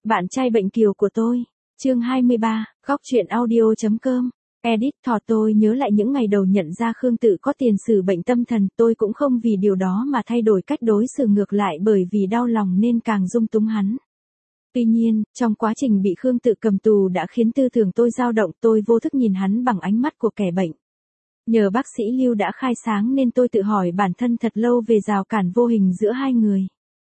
Bạn trai bệnh kiều của tôi. Chương 23, góc truyện audio.com. Edit thọ tôi nhớ lại những ngày đầu nhận ra Khương Tự có tiền sử bệnh tâm thần, tôi cũng không vì điều đó mà thay đổi cách đối xử, ngược lại bởi vì đau lòng nên càng dung túng hắn. Tuy nhiên, trong quá trình bị Khương Tự cầm tù đã khiến tư tưởng tôi dao động, tôi vô thức nhìn hắn bằng ánh mắt của kẻ bệnh. Nhờ bác sĩ Lưu đã khai sáng nên tôi tự hỏi bản thân thật lâu về rào cản vô hình giữa hai người.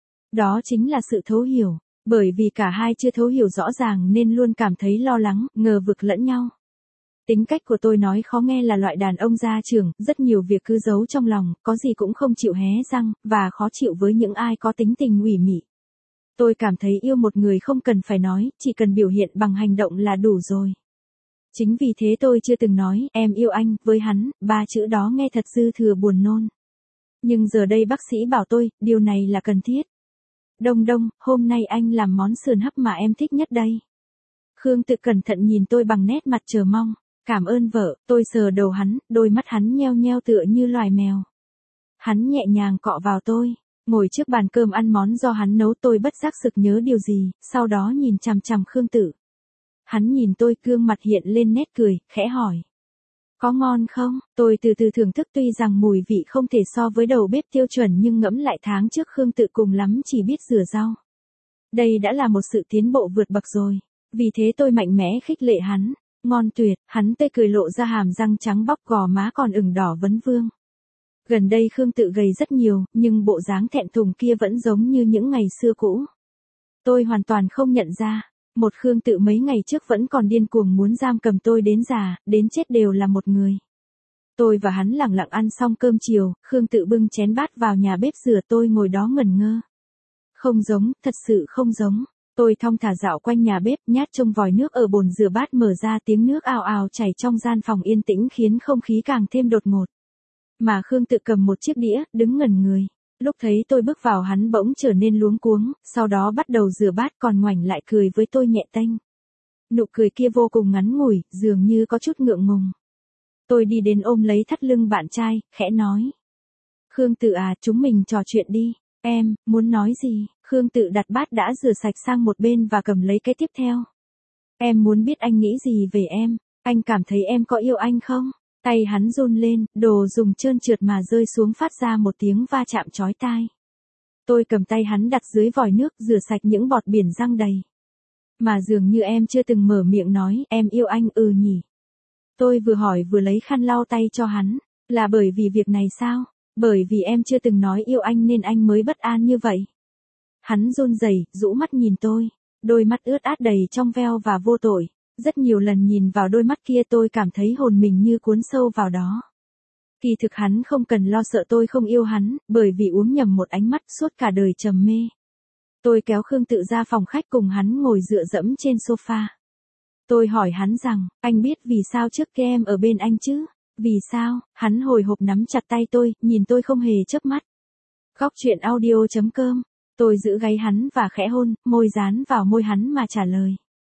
Đó chính là sự thấu hiểu, bởi vì cả hai chưa thấu hiểu rõ ràng nên luôn cảm thấy lo lắng, ngờ vực lẫn nhau. Tính cách của tôi nói khó nghe là loại đàn ông gia trưởng, rất nhiều việc cứ giấu trong lòng, có gì cũng không chịu hé răng, và khó chịu với những ai có tính tình ủy mị. Tôi cảm thấy yêu một người không cần phải nói, chỉ cần biểu hiện bằng hành động là đủ rồi. Chính vì thế tôi chưa từng nói, em yêu anh, với hắn, ba chữ đó nghe thật dư thừa buồn nôn. Nhưng giờ đây bác sĩ bảo tôi, điều này là cần thiết. Đông Đông, hôm nay anh làm món sườn hấp mà em thích nhất đây. Khương Tự cẩn thận nhìn tôi bằng nét mặt chờ mong. Cảm ơn vợ, tôi sờ đầu hắn, đôi mắt hắn nheo nheo tựa như loài mèo. Hắn nhẹ nhàng cọ vào tôi. Ngồi trước bàn cơm ăn món do hắn nấu, tôi bất giác sực nhớ điều gì, sau đó nhìn chằm chằm Khương Tự. Hắn nhìn tôi, gương mặt hiện lên nét cười, khẽ hỏi. Có ngon không? Tôi từ từ thưởng thức, tuy rằng mùi vị không thể so với đầu bếp tiêu chuẩn nhưng ngẫm lại tháng trước Khương Tự cùng lắm chỉ biết rửa rau. Đây đã là một sự tiến bộ vượt bậc rồi. Vì thế tôi mạnh mẽ khích lệ hắn. Ngon tuyệt, hắn tươi cười lộ ra hàm răng trắng bóc, gò má còn ửng đỏ vấn vương. Gần đây Khương Tự gầy rất nhiều, nhưng bộ dáng thẹn thùng kia vẫn giống như những ngày xưa cũ. Tôi hoàn toàn không nhận ra. Một Khương Tự mấy ngày trước vẫn còn điên cuồng muốn giam cầm tôi đến già, đến chết đều là một người. Tôi và hắn lặng lặng ăn xong cơm chiều, Khương Tự bưng chén bát vào nhà bếp rửa, tôi ngồi đó ngẩn ngơ. Không giống, thật sự không giống. Tôi thong thả dạo quanh nhà bếp, nhát trông vòi nước ở bồn rửa bát mở ra, tiếng nước ào ào chảy trong gian phòng yên tĩnh khiến không khí càng thêm đột ngột. Mà Khương Tự cầm một chiếc đĩa, đứng ngẩn người. Lúc thấy tôi bước vào hắn bỗng trở nên luống cuống, sau đó bắt đầu rửa bát, còn ngoảnh lại cười với tôi nhẹ tênh. Nụ cười kia vô cùng ngắn ngủi, dường như có chút ngượng ngùng. Tôi đi đến ôm lấy thắt lưng bạn trai, khẽ nói. Khương Tự à, chúng mình trò chuyện đi. Em, muốn nói gì? Khương Tự đặt bát đã rửa sạch sang một bên và cầm lấy cái tiếp theo. Em muốn biết anh nghĩ gì về em, anh cảm thấy em có yêu anh không? Tay hắn run lên, đồ dùng trơn trượt mà rơi xuống phát ra một tiếng va chạm chói tai. Tôi cầm tay hắn đặt dưới vòi nước, rửa sạch những bọt biển răng đầy. Mà dường như em chưa từng mở miệng nói, em yêu anh nhỉ. Tôi vừa hỏi vừa lấy khăn lau tay cho hắn, là bởi vì việc này sao? Bởi vì em chưa từng nói yêu anh nên anh mới bất an như vậy. Hắn run rẩy, rũ mắt nhìn tôi, đôi mắt ướt át đầy trong veo và vô tội. Rất nhiều lần nhìn vào đôi mắt kia tôi cảm thấy hồn mình như cuốn sâu vào đó. Kỳ thực hắn không cần lo sợ tôi không yêu hắn, bởi vì uống nhầm một ánh mắt suốt cả đời trầm mê. Tôi kéo Khương Tự ra phòng khách cùng hắn ngồi dựa dẫm trên sofa. Tôi hỏi hắn rằng, anh biết vì sao trước kia em ở bên anh chứ? Vì sao? Hắn hồi hộp nắm chặt tay tôi, nhìn tôi không hề chớp mắt. Góc truyện audio.com. Tôi giữ gáy hắn và khẽ hôn, môi dán vào môi hắn mà trả lời.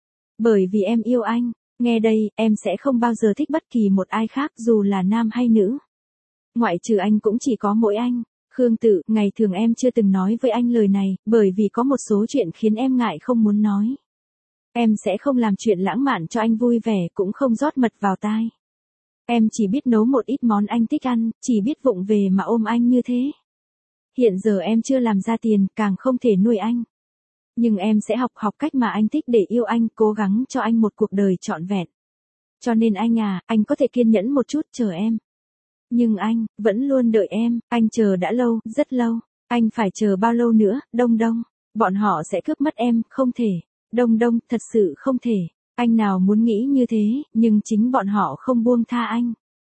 Bởi vì em yêu anh, nghe đây, em sẽ không bao giờ thích bất kỳ một ai khác dù là nam hay nữ. Ngoại trừ anh cũng chỉ có mỗi anh. Khương Tự, ngày thường em chưa từng nói với anh lời này, bởi vì có một số chuyện khiến em ngại không muốn nói. Em sẽ không làm chuyện lãng mạn cho anh vui vẻ, cũng không rót mật vào tai. Em chỉ biết nấu một ít món anh thích ăn, chỉ biết vụng về mà ôm anh như thế. Hiện giờ em chưa làm ra tiền, càng không thể nuôi anh. Nhưng em sẽ học cách mà anh thích để yêu anh, cố gắng cho anh một cuộc đời trọn vẹn. Cho nên anh à, anh có thể kiên nhẫn một chút chờ em. Nhưng anh, vẫn luôn đợi em, anh chờ đã lâu, rất lâu. Anh phải chờ bao lâu nữa, Đông Đông? Bọn họ sẽ cướp mất em, không thể. Đông Đông, thật sự không thể. Anh nào muốn nghĩ như thế, nhưng chính bọn họ không buông tha anh.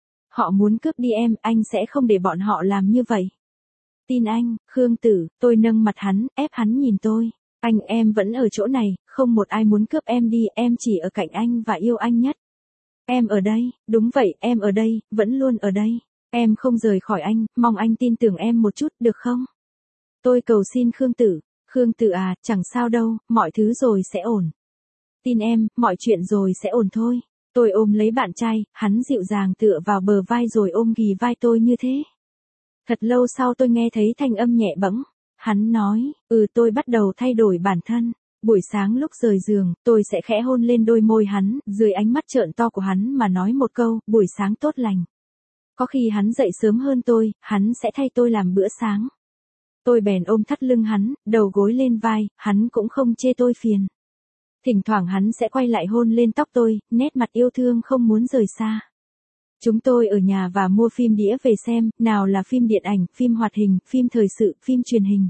Họ muốn cướp đi em, anh sẽ không để bọn họ làm như vậy. Tin anh, Khương Tự, tôi nâng mặt hắn, ép hắn nhìn tôi. Anh, em vẫn ở chỗ này, không một ai muốn cướp em đi, em chỉ ở cạnh anh và yêu anh nhất. Em ở đây, đúng vậy, em ở đây, vẫn luôn ở đây. Em không rời khỏi anh, mong anh tin tưởng em một chút, được không? Tôi cầu xin Khương Tự. Khương Tự à, chẳng sao đâu, mọi thứ rồi sẽ ổn. Tin em, mọi chuyện rồi sẽ ổn thôi. Tôi ôm lấy bạn trai, hắn dịu dàng tựa vào bờ vai rồi ôm ghì vai tôi như thế. Thật lâu sau tôi nghe thấy thanh âm nhẹ bẫng. Hắn nói, tôi bắt đầu thay đổi bản thân. Buổi sáng lúc rời giường, tôi sẽ khẽ hôn lên đôi môi hắn, dưới ánh mắt trợn to của hắn mà nói một câu, buổi sáng tốt lành. Có khi hắn dậy sớm hơn tôi, hắn sẽ thay tôi làm bữa sáng. Tôi bèn ôm thắt lưng hắn, đầu gối lên vai, hắn cũng không chê tôi phiền. Thỉnh thoảng hắn sẽ quay lại hôn lên tóc tôi, nét mặt yêu thương không muốn rời xa. Chúng tôi ở nhà và mua phim đĩa về xem, nào là phim điện ảnh, phim hoạt hình, phim thời sự, phim truyền hình.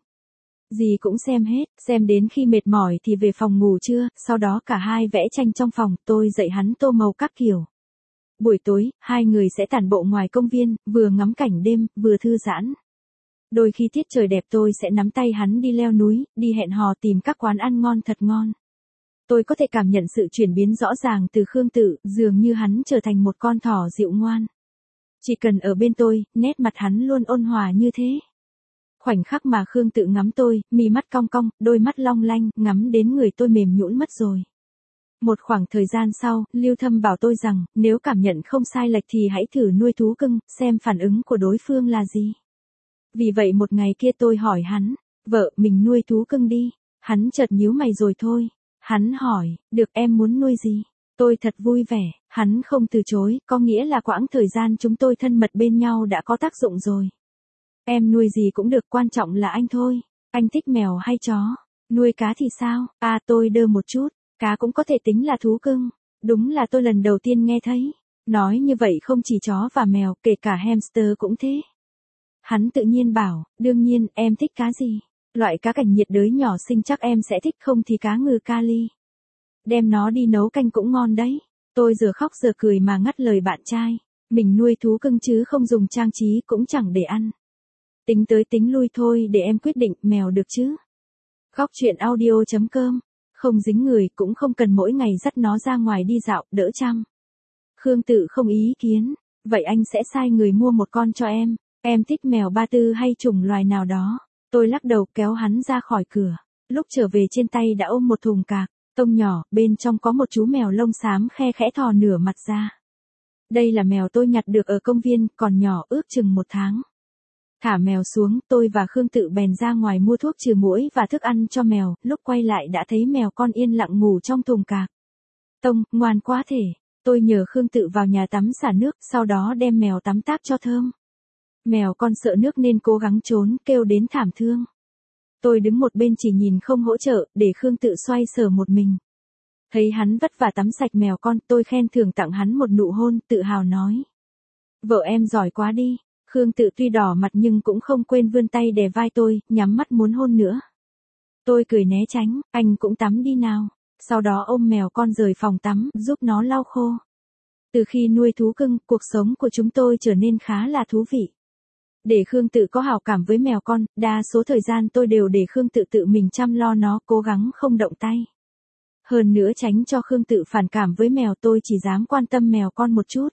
Gì cũng xem hết, xem đến khi mệt mỏi thì về phòng ngủ trưa, sau đó cả hai vẽ tranh trong phòng, tôi dạy hắn tô màu các kiểu. Buổi tối, hai người sẽ tản bộ ngoài công viên, vừa ngắm cảnh đêm, vừa thư giãn. Đôi khi tiết trời đẹp tôi sẽ nắm tay hắn đi leo núi, đi hẹn hò tìm các quán ăn ngon thật ngon. Tôi có thể cảm nhận sự chuyển biến rõ ràng từ Khương Tự, dường như hắn trở thành một con thỏ dịu ngoan. Chỉ cần ở bên tôi, nét mặt hắn luôn ôn hòa như thế. Khoảnh khắc mà Khương Tự ngắm tôi, mí mắt cong cong, đôi mắt long lanh, ngắm đến người tôi mềm nhũn mất rồi. Một khoảng thời gian sau, Lưu Thâm bảo tôi rằng, nếu cảm nhận không sai lệch thì hãy thử nuôi thú cưng, xem phản ứng của đối phương là gì. Vì vậy một ngày kia tôi hỏi hắn, vợ, mình nuôi thú cưng đi. Hắn chợt nhíu mày rồi thôi. Hắn hỏi, được, em muốn nuôi gì? Tôi thật vui vẻ, hắn không từ chối, có nghĩa là quãng thời gian chúng tôi thân mật bên nhau đã có tác dụng rồi. Em nuôi gì cũng được, quan trọng là anh thôi. Anh thích mèo hay chó? Nuôi cá thì sao? À, tôi đơ một chút, cá cũng có thể tính là thú cưng. Đúng là tôi lần đầu tiên nghe thấy. Nói như vậy không chỉ chó và mèo, kể cả hamster cũng thế. Hắn tự nhiên bảo, đương nhiên, em thích cá gì? Loại cá cảnh nhiệt đới nhỏ xinh chắc em sẽ thích, không thì cá ngừ Cali. Đem nó đi nấu canh cũng ngon đấy. Tôi giờ khóc giờ cười mà ngắt lời bạn trai. Mình nuôi thú cưng chứ không dùng trang trí, cũng chẳng để ăn. Tính tới tính lui thôi, để em quyết định, mèo được chứ? Góc truyện audio.com. Không dính người, cũng không cần mỗi ngày dắt nó ra ngoài đi dạo, đỡ chăm. Khương Tự không ý kiến. Vậy anh sẽ sai người mua một con cho em. Em thích mèo Ba Tư hay chủng loài nào đó? Tôi lắc đầu kéo hắn ra khỏi cửa. Lúc trở về trên tay đã ôm một thùng cạc tông nhỏ, bên trong có một chú mèo lông xám khe khẽ thò nửa mặt ra. Đây là mèo tôi nhặt được ở công viên, còn nhỏ, ước chừng 1 tháng. Thả mèo xuống, tôi và Khương Tự bèn ra ngoài mua thuốc trừ muỗi và thức ăn cho mèo, lúc quay lại đã thấy mèo con yên lặng ngủ trong thùng cạc. Tông, ngoan quá thể. Tôi nhờ Khương Tự vào nhà tắm xả nước, sau đó đem mèo tắm táp cho thơm. Mèo con sợ nước nên cố gắng trốn, kêu đến thảm thương. Tôi đứng một bên chỉ nhìn không hỗ trợ, để Khương Tự xoay sở một mình. Thấy hắn vất vả tắm sạch mèo con, tôi khen thưởng tặng hắn một nụ hôn, tự hào nói. Vợ em giỏi quá đi. Khương Tự tuy đỏ mặt nhưng cũng không quên vươn tay đè vai tôi, nhắm mắt muốn hôn nữa. Tôi cười né tránh, anh cũng tắm đi nào. Sau đó ôm mèo con rời phòng tắm, giúp nó lau khô. Từ khi nuôi thú cưng, cuộc sống của chúng tôi trở nên khá là thú vị. Để Khương Tự có hảo cảm với mèo con, đa số thời gian tôi đều để Khương Tự tự mình chăm lo nó, cố gắng không động tay. Hơn nữa tránh cho Khương Tự phản cảm với mèo, tôi chỉ dám quan tâm mèo con một chút.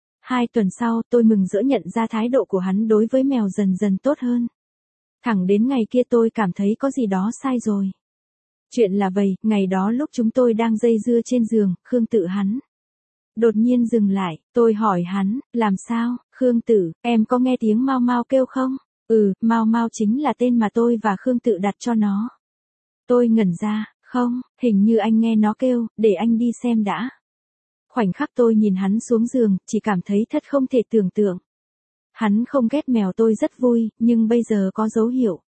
2 tuần sau, tôi mừng rỡ nhận ra thái độ của hắn đối với mèo dần dần tốt hơn. Thẳng đến ngày kia tôi cảm thấy có gì đó sai rồi. Chuyện là vậy, ngày đó lúc chúng tôi đang dây dưa trên giường, Khương Tự hắn đột nhiên dừng lại, tôi hỏi hắn, làm sao? Khương Tự, em có nghe tiếng Mau Mau kêu không? Ừ, Mau Mau chính là tên mà tôi và Khương Tự đặt cho nó. Tôi ngẩn ra, không, hình như anh nghe nó kêu, để anh đi xem đã. Khoảnh khắc tôi nhìn hắn xuống giường, chỉ cảm thấy thật không thể tưởng tượng. Hắn không ghét mèo tôi rất vui, nhưng bây giờ có dấu hiệu.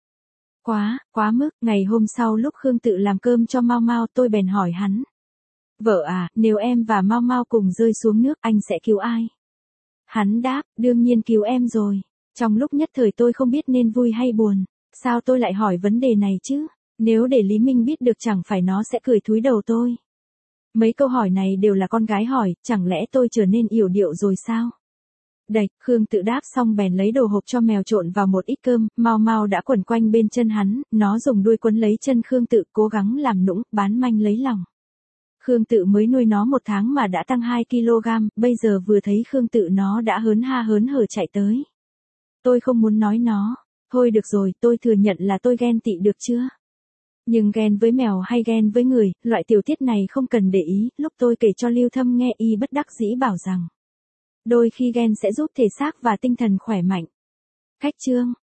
Quá mức, ngày hôm sau lúc Khương Tự làm cơm cho Mau Mau, tôi bèn hỏi hắn. Vợ à, nếu em và Mau Mau cùng rơi xuống nước, anh sẽ cứu ai? Hắn đáp, đương nhiên cứu em rồi. Trong lúc nhất thời tôi không biết nên vui hay buồn. Sao tôi lại hỏi vấn đề này chứ? Nếu để Lý Minh biết được chẳng phải nó sẽ cười thúi đầu tôi. Mấy câu hỏi này đều là con gái hỏi, chẳng lẽ tôi trở nên yểu điệu rồi sao? Đạch, Khương Tự đáp xong bèn lấy đồ hộp cho mèo trộn vào một ít cơm, Mau Mau đã quẩn quanh bên chân hắn, nó dùng đuôi quấn lấy chân Khương Tự, cố gắng làm nũng, bán manh lấy lòng. Khương Tự mới nuôi nó 1 tháng mà đã tăng 2 kg, bây giờ vừa thấy Khương Tự nó đã hớn ha hớn hở chạy tới. Tôi không muốn nói nó. Thôi được rồi, tôi thừa nhận là tôi ghen tị được chưa? Nhưng ghen với mèo hay ghen với người, loại tiểu tiết này không cần để ý, lúc tôi kể cho Lưu Thâm nghe y bất đắc dĩ bảo rằng. Đôi khi ghen sẽ giúp thể xác và tinh thần khỏe mạnh. Khách chương.